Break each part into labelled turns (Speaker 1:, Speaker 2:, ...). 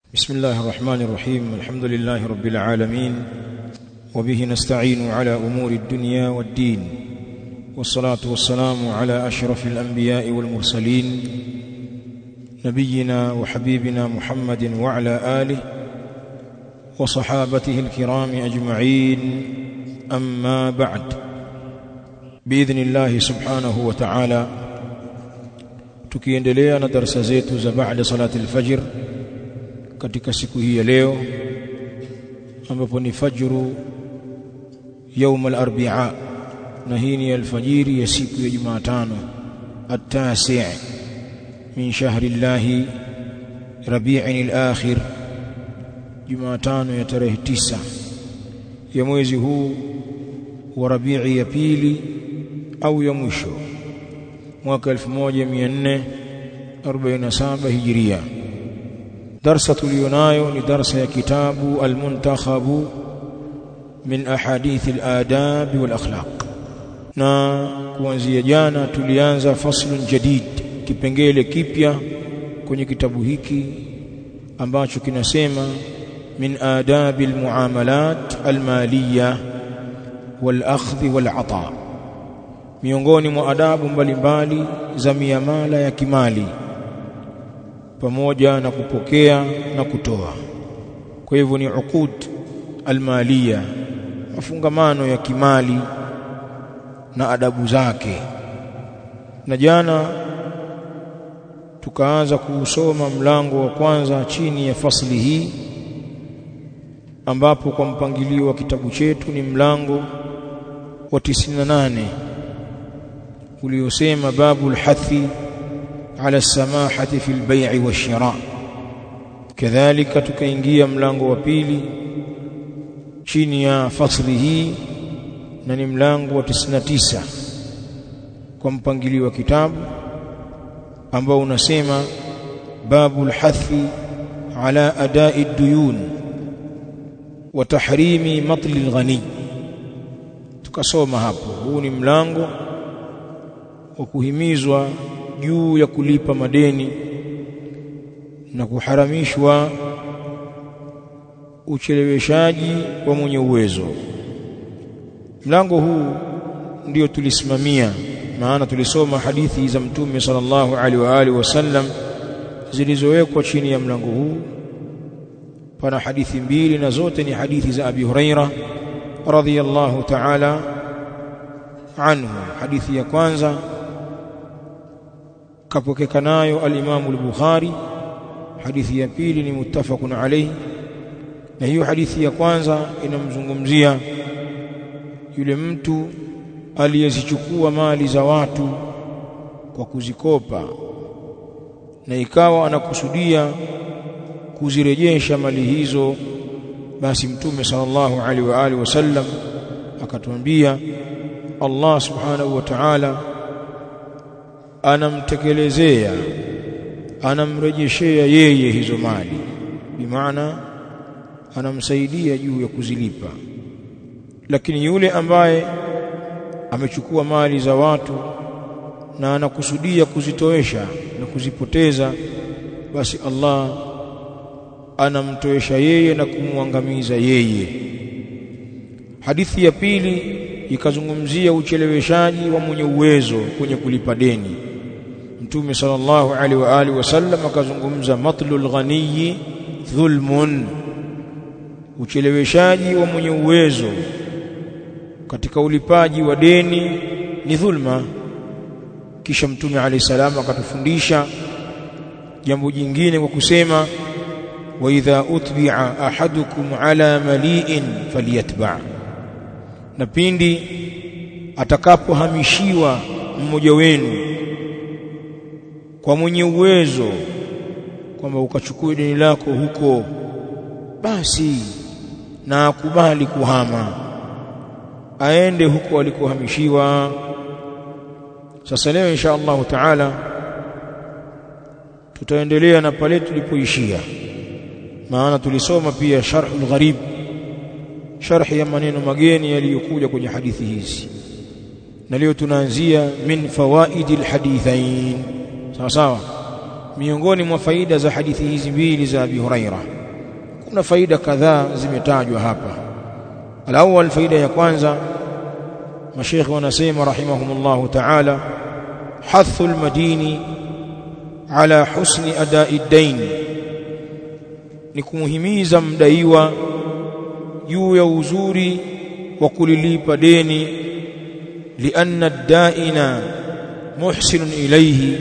Speaker 1: بسم الله الرحمن الرحيم. الحمد لله رب العالمين، وبه نستعين على أمور الدنيا والدين، والصلاة والسلام على أشرف الأنبياء والمرسلين نبينا وحبيبنا محمد وعلى آله وصحابته الكرام أجمعين. أما بعد، بإذن الله سبحانه وتعالى tukiendelea na darasa zetu za baada salati al-fajr katika siku hii ya leo ambapo ni fajru يوم الاربعاء, na hii ni alfajiri ya siku ya Jumatano at-tasi' min shahri Allah Rabi'in al-akhir, Jumatano ya tarehe 9 ya mwezi huu wa Rabi'i ya pili au ya mwisho mwaka 1447 Hijria. Darsa tulionayo ni darsa ya kitabu Al-Muntakhabu min ahadith al-adab wal akhlaq, na kuanzia jana tulianza faslun jadid, kipengele kipya kwenye kitabu hiki ambacho kinasema min adabi al-muamalat al-maliyya wal akhdh wal ata, miongoni mwa adabu mbalimbali za miamala ya kimali pamoja na kupokea na kutoa. Kwa hivyo ni uqud almaliya, mafungamano ya kimali na adabu zake. Na jana tukaanza kuusoma mlango wa kwanza chini ya fasli hii, ambapo kwa mpangilio wa kitabu chetu ni mlango wa 98 uliosema babul hathi على السماحة في البيع والشراء. كذلك tukaingia mlango wa pili chini ya fasli hii, na ni mlango wa 99 kwa mpangilio wa kitabu ambao unasema babul hathi ala adai ad-duyun wa tahrimi matli al-ghani. Tukasoma hapo, huu ni mlango wa kuhimizwa juu ya kulipa madeni na kuharamishwa ucheleweshaji wa mwenye uwezo. Mlango huu ndio tulisimamia, maana tulisoma hadithi za Mtume sallallahu alaihi wa alihi wasallam zilizowekwa chini ya mlango huu. Pana hadithi mbili na zote ni hadithi za Abi Huraira radhiyallahu ta'ala anhu. Hadithi ya kwanza kapokeka nayo al-Imam al-Bukhari, hadithi ya pili ni muttafaqun alayhi. Na hiyo hadithi ya kwanza inamzungumzia yule mtu aliyezichukua mali za watu kwa kuzikopa na ikawa anakusudia kuzirejesha mali hizo. Basi Mtume sallallahu alaihi wa alihi wasallam akatuambia Allah subhanahu wa ta'ala anamtekelezea, anamrejeshea yeye hizo mali, bimaana anamsaidia juu ya kuzilipa. Lakini yule ambaye amechukua mali za watu na anakusudia kuzitoesha na kuzipoteza, basi Allah anamtoesha yeye na kumwangamiza yeye. Hadithi ya pili ikazungumzia ucheleweshaji wa mwenye uwezo kwenye kulipa deni. Mtume sallallahu alaihi wa alihi wasallam akazungumza matlul ghaniyi dhulmun, ucheleweshaji wa mwenye uwezo katika ulipaji wa deni ni dhulma. Kisha Mtume alayhi salam akatufundisha jambo jingine kwa kusema wa idha utbi'a ahadukum ala mali'in falyatba', na pindi atakapohamishiwa mmoja wenu kwa mwenye uwezo kwamba ukachukua deni lako huko, basi na akubali kuhama aende huko alikohamishiwa. Sasa leo insha Allah taala tutaendelea na pale tulipoishia, maana tulisoma pia sharhul gharib, sharhi ya maneno mageni yaliyokuja kwenye hadithi hizi, na leo tunaanzia min fawaidil hadithain. Sawa sawa, miongoni mwa faida za hadithi hizi mbili za Abi Huraira kuna faida kadhaa zimetajwa hapa. Al-awwal, faida ya kwanza, mashaikh wanasema rahimahumullah ta'ala, hathu al-madini ala husni ada'i ad-dain, ni kumuhimiza mdaiwa juu ya uzuri wa kulilipa deni. Lianna ad-da'ina muhsinun ilayhi,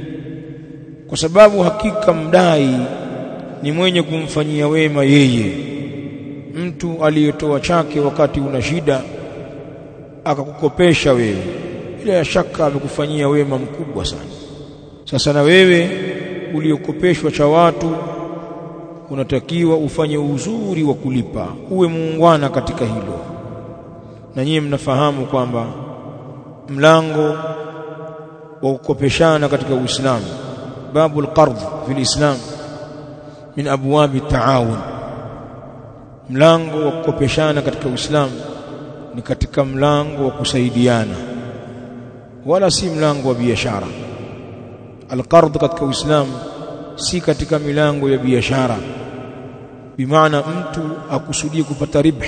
Speaker 1: kwa sababu hakika mdai ni mwenye kumfanyia wema yeye. Mtu aliyetoa chake wakati una shida akakukopesha wewe, bila shaka amekufanyia wema mkubwa sana. Sasa na wewe uliokopeshwa cha watu unatakiwa ufanye uzuri wa kulipa, uwe muungwana katika hilo. Na nyinyi mnafahamu kwamba mlango wa kukopeshana katika Uislamu, babul qard fi Islam min abwab at-taawun, mlango wa kukopeshana katika Uislamu ni katika mlango wa kusaidiana, wala si mlango wa biashara. Al-qard katika Uislamu si katika milango ya biashara, bimaana mtu akusudie kupata ribh,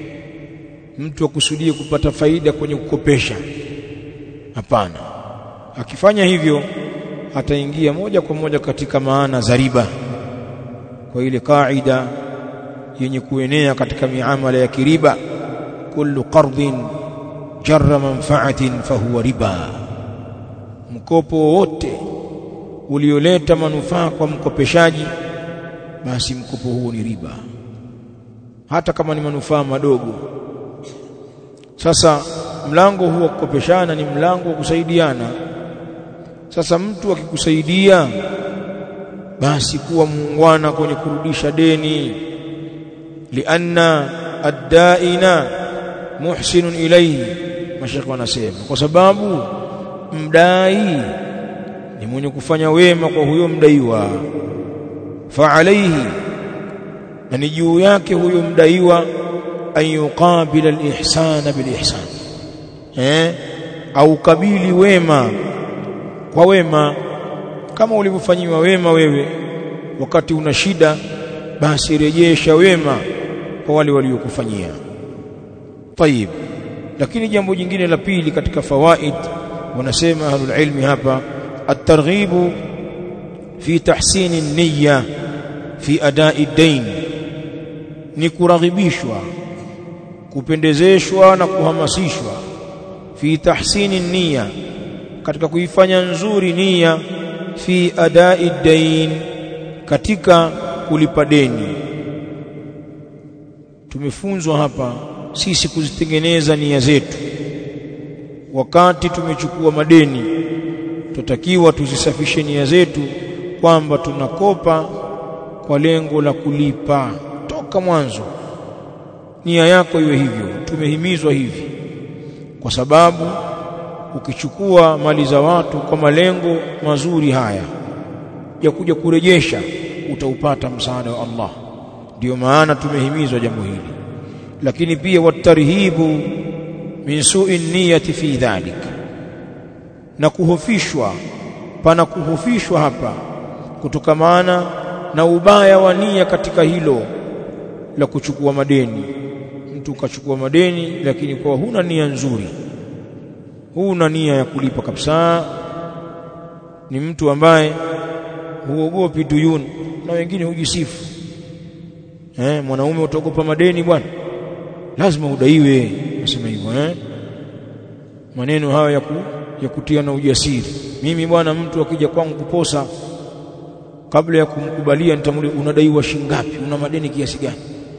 Speaker 1: mtu akusudie kupata faida kwenye kukopesha. Hapana, akifanya hivyo ataingia moja kwa moja katika maana za riba, kwa ile kaida yenye kuenea katika miamala ya kiriba, kullu qardin jarra manfa'atin fahuwa riba, mkopo wote ulioleta manufaa kwa mkopeshaji, basi mkopo huo ni riba, hata kama ni manufaa madogo. Sasa mlango huo wa kukopeshana ni mlango wa kusaidiana. Sasa mtu akikusaidia, basi kuwa muungwana kwenye kurudisha deni. Lianna ad-da'ina muhsinun ilayhi, mashaka wanasema, kwa sababu mdai ni mwenye kufanya wema kwa huyo mdaiwa. Fa alayhi, na ni juu yake huyo mdaiwa, an yuqabila al-ihsana bil-ihsan, au kabili wema kwa wema. Kama ulivyofanyiwa wema wewe wakati una shida, basi rejesha wema kwa wale waliokufanyia. Tayib, lakini jambo jingine la pili katika fawaid, wanasema ahlul ilmi hapa, at-targhibu fi tahsini an-niyya fi ada'i ad-dain, ni kuraghibishwa, kupendezeshwa na kuhamasishwa, fi tahsini an-niyya, katika kuifanya nzuri nia, fi ada'i ad-dain, katika kulipa deni. Tumefunzwa hapa sisi kuzitengeneza nia zetu. Wakati tumechukua madeni, tutakiwa tuzisafishe nia zetu kwamba tunakopa kwa lengo la kulipa toka mwanzo. Nia yako iwe hivyo, tumehimizwa hivi, kwa sababu ukichukua mali za watu kwa malengo mazuri haya ya kuja kurejesha, utaupata msaada wa Allah. Ndio maana tumehimizwa jambo hili. Lakini pia watarhibu min su'i niyati fi dhalik, na kuhofishwa, pana kuhofishwa hapa kutokamana na ubaya wa nia katika hilo la kuchukua madeni. Mtu ukachukua madeni lakini kwa huna nia nzuri, huna nia ya kulipa kabisa, ni mtu ambaye huogopi duyun, na wengine hujisifu. Mwanaume utaogopa madeni bwana, lazima udaiwe, nasema hivyo. Maneno haya ya kutia na ujasiri. Mimi bwana, mtu akija kwangu kuposa, kabla ya kumkubalia nitamuuliza unadaiwa shingapi, una madeni kiasi gani?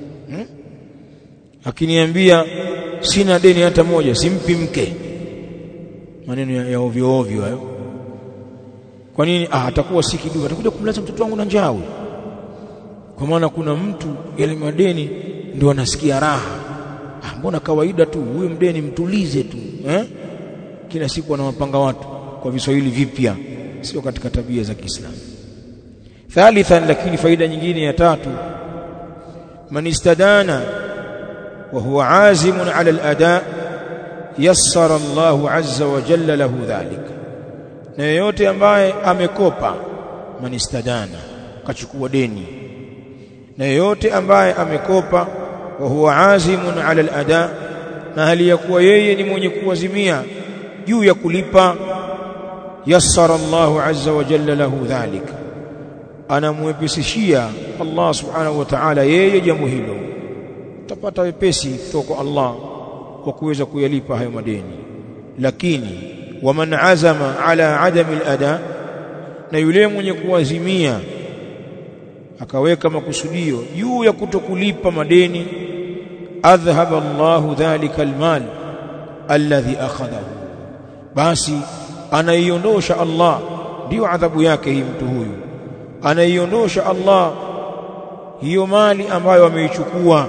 Speaker 1: Akiniambia sina deni hata moja, simpi mke. Maneno ya ovyo ovyo hayo. Kwa nini? Atakuwa si kiduka, atakuja kumlaza mtoto wangu na njaa. Kwa maana kuna mtu yale madeni ndio anasikia raha. Mbona kawaida tu, huyo mdeni mtulize tu, kila siku anawapanga watu kwa viswahili vipya, sio katika tabia za Kiislamu. Thalithan, lakini faida nyingine ya tatu, man istadana wa huwa azimun ala al-ada, yassara Allahu azza wa jalla lahu dhalika. Na yeyote ambaye amekopa, man istadana, kachukua deni, na yote ambaye amekopa wa huwa azimun ala al-ada, na hali ya kuwa yeye ni mwenye kuazimia juu ya kulipa, yassara Allahu azza wa jalla lahu dhalika, anamwepesishia Allah subhanahu wa ta'ala yeye jambo hilo, utapata wepesi kutoka Allah kwa kuweza kuyalipa hayo madeni. Lakini waman azama ala adami al-ada, na yule mwenye kuazimia akaweka makusudio juu ya kutokulipa madeni, adhhaba Allahu dhalika almal alladhi akhadahu, basi anaiondosha Allah, ndio adhabu yake hii mtu huyu, anaiondosha Allah hiyo mali ambayo ameichukua.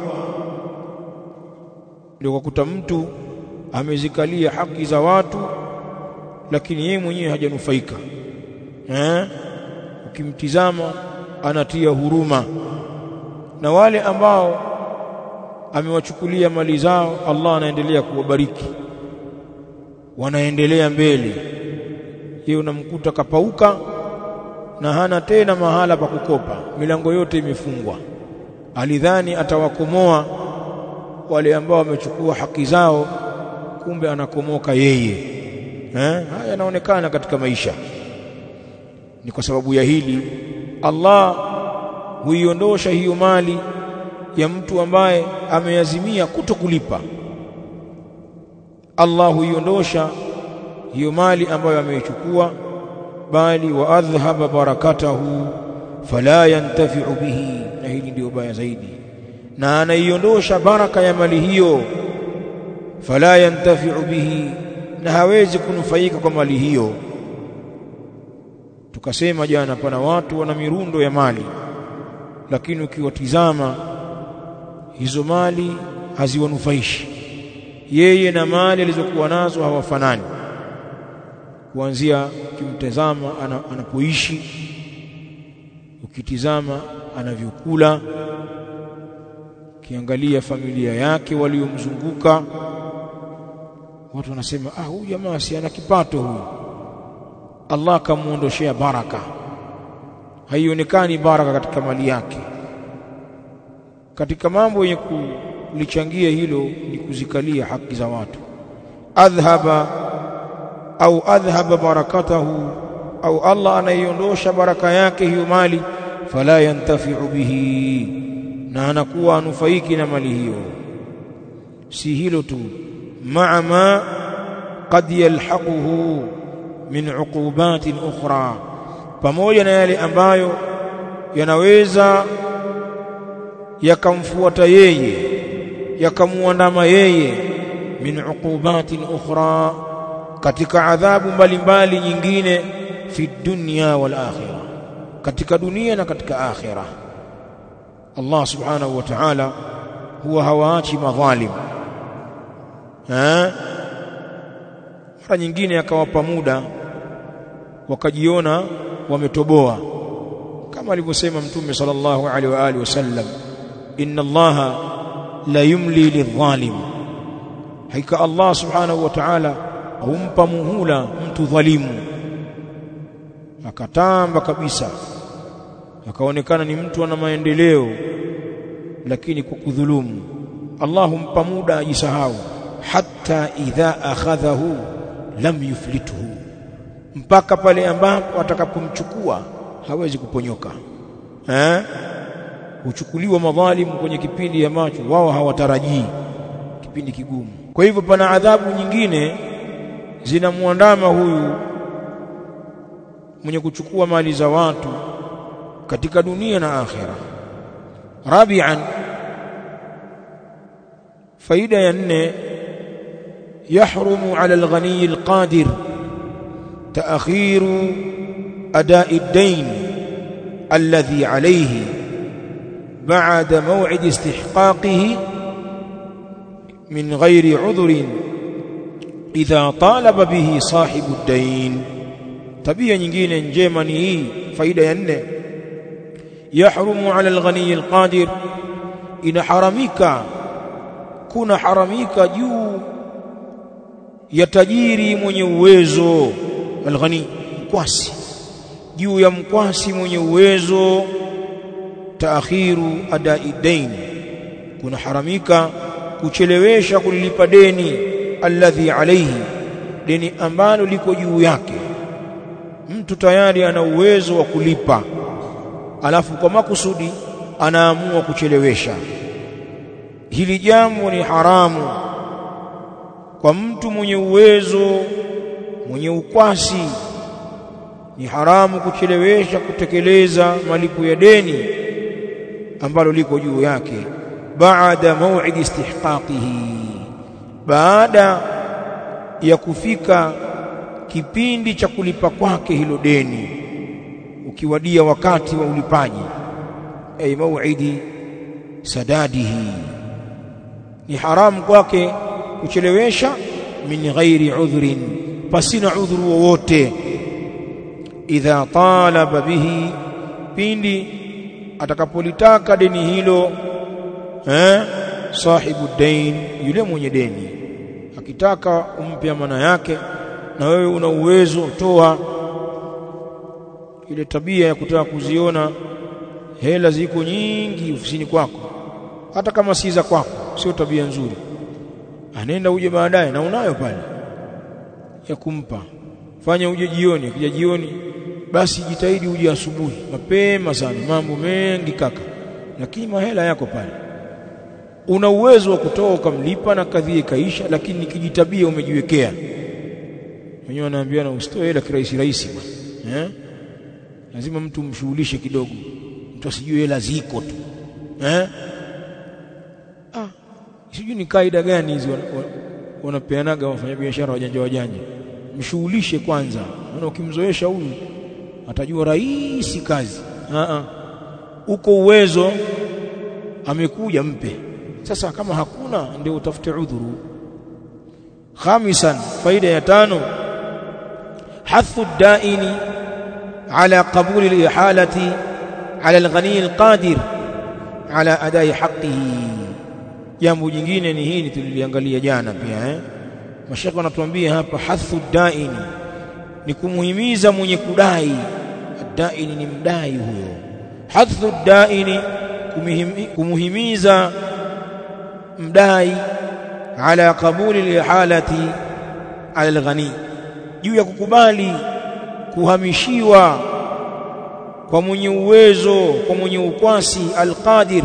Speaker 1: Ndio kukuta mtu amezikalia haki za watu, lakini yeye mwenyewe hajanufaika. Ukimtizama anatia huruma, na wale ambao amewachukulia mali zao Allah anaendelea kuwabariki, wanaendelea mbele. Yeye unamkuta kapauka na hana tena mahala pa kukopa, milango yote imefungwa. Alidhani atawakomoa wale ambao wamechukua haki zao, kumbe anakomoka yeye. Haya yanaonekana katika maisha. Ni kwa sababu ya hili Allah huiondosha hiyo mali ya mtu ambaye ameazimia kutokulipa. Allah huiondosha hiyo mali ambayo ameichukua, bali wa adhhaba barakatahu fala yantafi'u bihi, na hili ndio baya zaidi, na anaiondosha baraka ya mali hiyo, fala yantafi'u bihi, na hawezi kunufaika kwa mali hiyo. Tukasema jana, pana watu wana mirundo ya mali, lakini ukiwatizama hizo mali haziwanufaishi. Yeye na mali alizokuwa nazo hawafanani, kuanzia ukimtazama anapoishi, ukitizama anavyokula, ukiangalia familia yake waliomzunguka, watu wanasema huyu jamaa si ana kipato huyu. Allah kamuondoshea baraka, haionekani baraka katika mali yake. Katika mambo yenye kulichangia hilo ni kuzikalia haki za watu. Adhhaba barakatahu, au Allah anaiondosha baraka yake hiyo mali, fala yantafi'u bihi, na anakuwa anufaiki na mali hiyo. Si hilo tu, ma'a ma qad yalhaquhu min uqubatin ukhra, pamoja na yale ambayo yanaweza yakamfuata yeye, yakamuandama yeye, min uqubatin ukhra, katika adhabu mbalimbali nyingine, fi dunya wal akhirah, katika dunia na katika akhirah. Allah subhanahu wa ta'ala huwa hawaachi madhalim. Mara nyingine akawapa muda wakajiona wametoboa, kama alivyosema Mtume sallallahu alaihi wa alihi wasallam, inna Allaha la yumli lidhalim, hakika Allah subhanahu wa ta'ala humpa muhula mtu dhalimu. Akatamba kabisa, akaonekana ni mtu ana maendeleo, lakini kwa kudhulumu. Allah humpa muda ajisahau, hatta idha akhadhahu lam yuflithu, mpaka pale ambapo atakapomchukua hawezi kuponyoka. Huchukuliwa madhalimu kwenye kipindi ambacho wao hawatarajii, kipindi kigumu. Kwa hivyo pana adhabu nyingine zinamuandama huyu mwenye kuchukua mali za watu katika dunia na akhira. Rabi'an, faida ya 4, yahrumu 'ala al-ghani al-qadir ta'khiru ada'i ad-dayn alladhi 'alayhi ba'da maw'id istihqaqihi min ghairi 'udhrin idha talaba bihi sahibu ad-dayn. Tabia nyingine njema ni hii, faida ya 4, yahrumu 'ala al-ghani al-qadir, inaharamika, kuna haramika juu ya tajiri mwenye uwezo. Al-ghani, mkwasi, juu ya mkwasi mwenye uwezo, taakhiru adai dain, kuna haramika kuchelewesha kulipa deni alladhi alayhi, deni ambalo liko juu yake. Mtu tayari ana uwezo wa kulipa, alafu kwa makusudi anaamua kuchelewesha. Hili jambo ni haramu kwa mtu mwenye uwezo, mwenye ukwasi. Ni haramu kuchelewesha kutekeleza malipo ya deni ambalo liko juu yake, baada maw'id istihqaqihi, baada ya kufika kipindi cha kulipa kwake hilo deni, ukiwadia wakati wa ulipaji, ay maw'idi sadadihi. Ni haramu kwake kuchelewesha min ghairi udhrin, pasina udhuru wowote. Idha talaba bihi, pindi atakapolitaka deni hilo sahibu dain, yule mwenye deni akitaka umpe amana yake na wewe una uwezo, toa. Ile tabia ya kutaka kuziona hela ziko nyingi ofisini kwako, hata kama si za kwako, sio tabia nzuri. Anenda uje baadaye na unayo pale ya kumpa, fanya uje jioni. Akija jioni basi jitahidi uje asubuhi mapema sana, mambo mengi kaka, lakini mahela yako pale. Una uwezo wa kutoa ukamlipa na kadhi ikaisha, lakini nikijitabia umejiwekea mwenyewe. Anaambiana usitoe hela kirahisi rahisi bwana, lazima mtu mshughulishe kidogo, mtu asijue hela ziko tu. Sijui ni kaida gani hizi wanapeanaga wafanyabiashara wajanja. Mshughulishe kwanza, maana ukimzoesha huyu atajua rahisi kazi. Uko uwezo, amekuja mpe. Sasa kama hakuna, ndio utafute udhuru. Khamisan, faida ya 5, hathu daini ala qabuli al-ihalati ala al-ghani al-qadir ala adai haqqihi. Jambo jingine ni hili tuliliangalia jana pia. Mashaka wanatuambia hapa, hathu daini ni kumuhimiza mwenye kudai. Daini ni mdai huyo. Hathu daini, kumuhimiza mdai ala qabuli al-ihalati ala al-ghani, juu ya kukubali kuhamishiwa kwa mwenye uwezo, kwa mwenye ukwasi, al-qadir,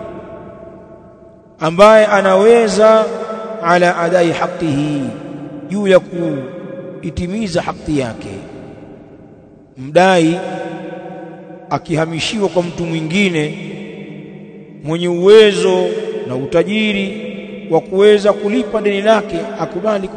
Speaker 1: ambaye anaweza, ala adai haqqihi, juu ya kuitimiza haki yake. Mdai akihamishiwa kwa mtu mwingine mwenye uwezo na utajiri wa kuweza kulipa deni lake, akubali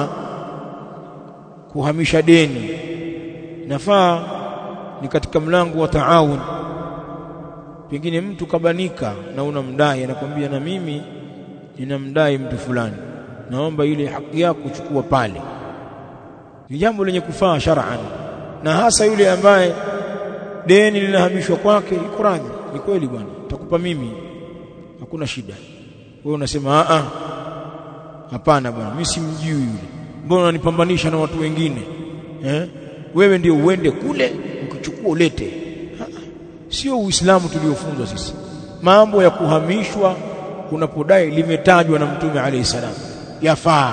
Speaker 1: kuhamisha deni. Nafaa ni katika mlango wa taawun. Pengine mtu kabanika na unamdai, anakuambia na mimi ninamdai mtu fulani, naomba ile haki yako kuchukua pale. Ni jambo lenye kufaa shar'an, na hasa yule ambaye deni linahamishwa kwake iko radhi. Ni kweli bwana, nitakupa mimi, hakuna shida. Wewe unasema hapana bwana, mimi simjui yule, mbona unanipambanisha na watu wengine? Wewe ndio uende kule ukichukua ulete. Sio Uislamu tuliofunzwa sisi. Mambo ya kuhamishwa unapodai limetajwa na Mtume alayhi salam, yafaa.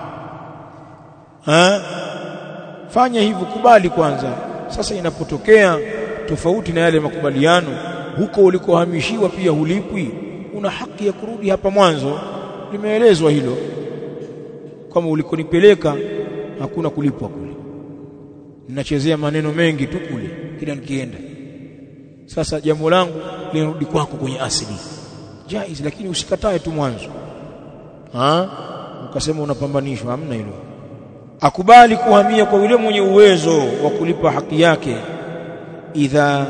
Speaker 1: Fanya hivyo, kubali kwanza. Sasa inapotokea tofauti na yale makubaliano, huko ulikohamishiwa pia hulipwi, una haki ya kurudi hapa mwanzo. Limeelezwa hilo, kama ulikonipeleka hakuna kulipwa kule. Ninachezea maneno mengi tu kule kila nikienda. Sasa jambo langu linarudi kwako kwenye asili, jaiz, lakini usikatae tu mwanzo. Ukasema unapambanishwa, hamna hilo. Akubali kuhamia kwa yule mwenye uwezo wa kulipa haki yake, idha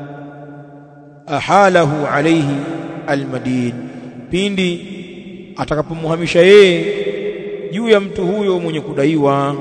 Speaker 1: ahalahu alayhi almadin, pindi atakapomhamisha yeye juu ya mtu huyo mwenye kudaiwa.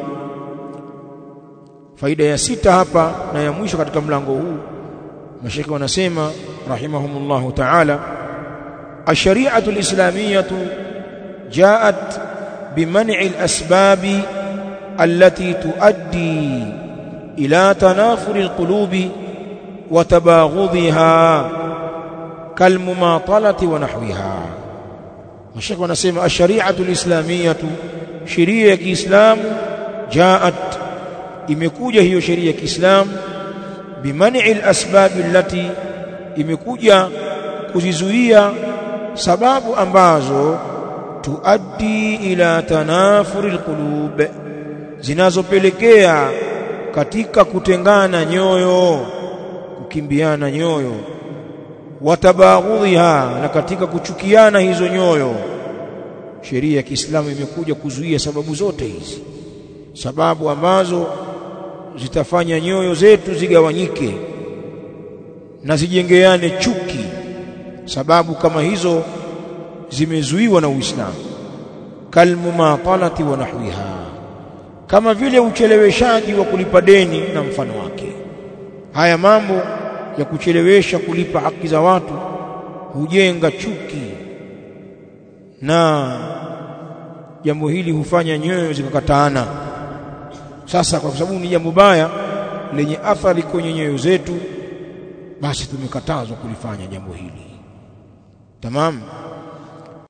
Speaker 1: Faida ya 6 hapa na ya mwisho katika mlango huu, mashaka wanasema rahimahumullah ta'ala, ash-shari'atu al-islamiyyatu ja'at biman'i al-asbabi allati tuaddi ila tanafuri al-qulubi wa tabaghudhiha kalmumatalati wa nahwiha. Mashaka wanasema ash-shari'atu al-islamiyatu, sheria ya Kiislamu, jaat, imekuja hiyo sheria ya Kiislamu, biman'i al-asbab allati, imekuja kuzizuia sababu ambazo tuaddi ila tanafuri alqulub, zinazopelekea katika kutengana nyoyo, kukimbiana nyoyo, watabaghudhiha, na katika kuchukiana hizo nyoyo. Sheria ya Kiislamu imekuja kuzuia sababu zote hizi, sababu ambazo zitafanya nyoyo zetu zigawanyike na zijengeane chuki. Sababu kama hizo zimezuiwa na Uislamu. Kalmumatalati wa nahwiha, kama vile ucheleweshaji wa kulipa deni na mfano wake. Haya mambo ya kuchelewesha kulipa haki za watu hujenga chuki, na jambo hili hufanya nyoyo zikakataana. Sasa kwa sababu ni jambo baya lenye athari kwenye nyoyo zetu, basi tumekatazwa kulifanya jambo hili. Tamam.